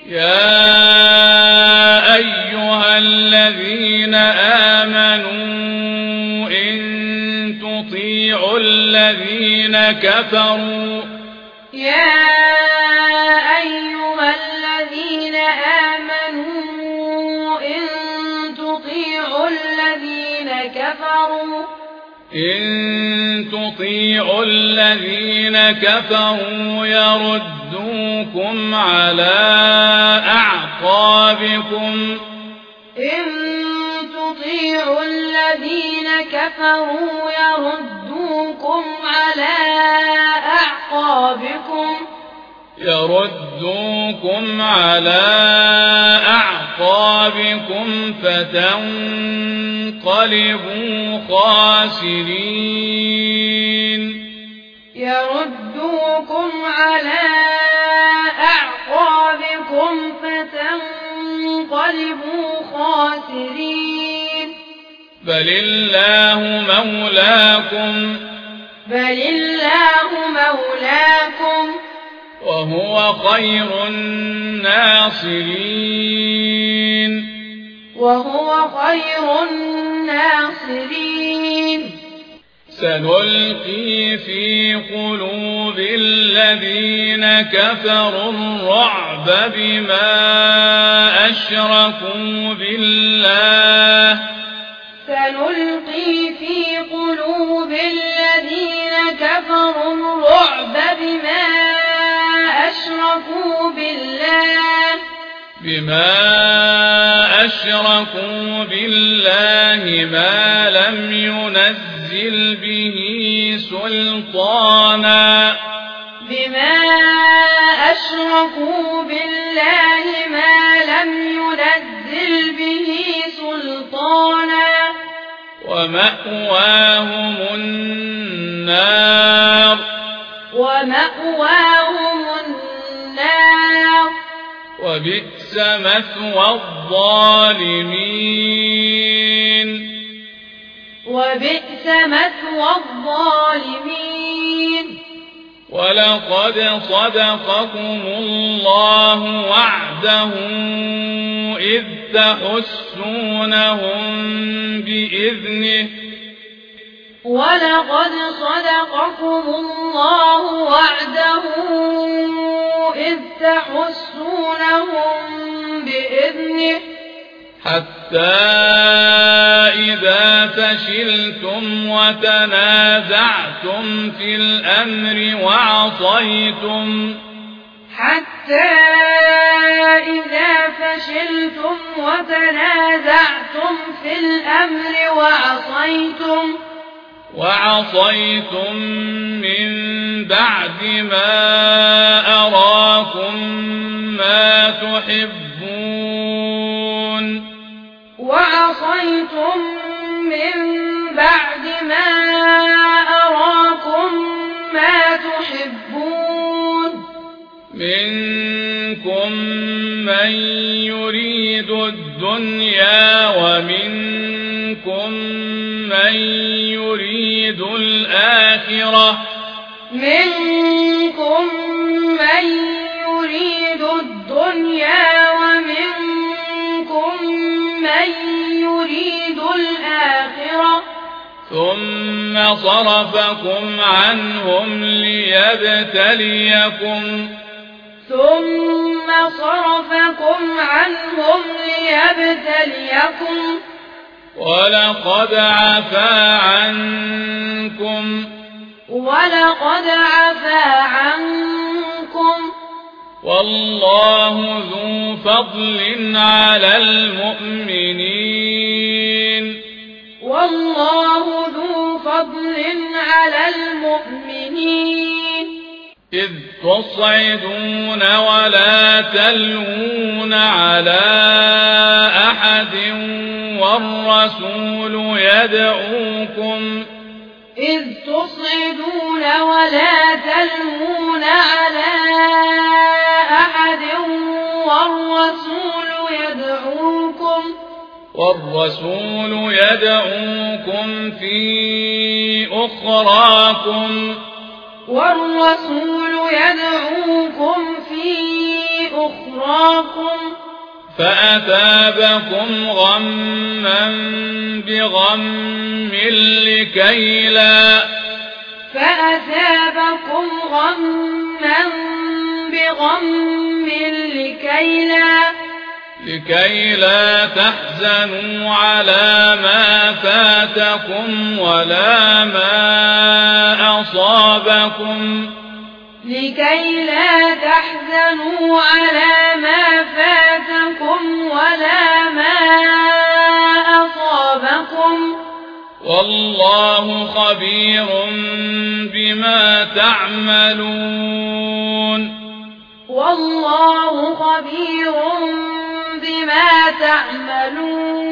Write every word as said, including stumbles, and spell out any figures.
يا أيها الذين آمنوا إن تطيعوا الذين كفروا يا أيها الذين آمنوا إن تطيعوا الذين كفروا إن تطيعوا الذين كفروا يردوكم على أعقابكم إن تطيعوا الذين كفروا يردوكم على أعقابكم يردوكم على أعقابكم فتنقلبوا خاسرين يردوكم على أعقابكم فتنقلبوا خاسرين بل الله مولاكم بل الله مولاكم وهو خير الناصرين وهو خير الناصرين سنلقي في قلوب الذين كفروا الرعب بما أشركوا بالله سنلقي في قلوب الذين كفروا الرعب بما أشركوا بالله بما أشركوا بالله ما لم ينزل به سلطانا بما أشركوا بالله ما لم ينزل به سلطانا ومأواهم النار ومأواهم النار وبئس مثوى الظالمين وبئس مثوى الظالمين ولقد صدقكم الله وعده إذ تحسونهم بإذنه ولقد صدقكم الله وعده إذ تحسونهم بإذنه حتى إذا فشلتم وتنازعتم في الأمر وعصيتم حتى إذا فشلتم وتنازعتم في الأمر وعصيتم وعصيتم من بعد ما أراكم ما تحبون وعصيتم من بعد ما أراكم ما تحبون منكم من يريد الدنيا ومنكم من يريد الآخرة منكم من يريد الدنيا ومنكم من يريد الآخرة ثم صرفكم عنهم ليبتليكم ثم صرفكم عنهم ليبتليكم ولقد عفا عنكم ولقد عفا عنكم والله ذو فضل على المؤمنين والله ذو فضل على المؤمنين إذ تصعدون ولا تلوون على أحد والرسول يدعوكم إذ تصعدون ولا تلوون على أحد والرسول يدعوكم والرسول يدعوكم في أخراكم والرسول يدعوكم في أخراكم فأثابكم غما بغم لكي لا فأثابكم غما بغم لكي لا لكي لا تحزنوا على ما فاتكم ولا ما أصابكم لكي لا تحزنوا على ما فاتكم ولا ما أصابكم والله خبير بما تعملون والله خبير بما تعملون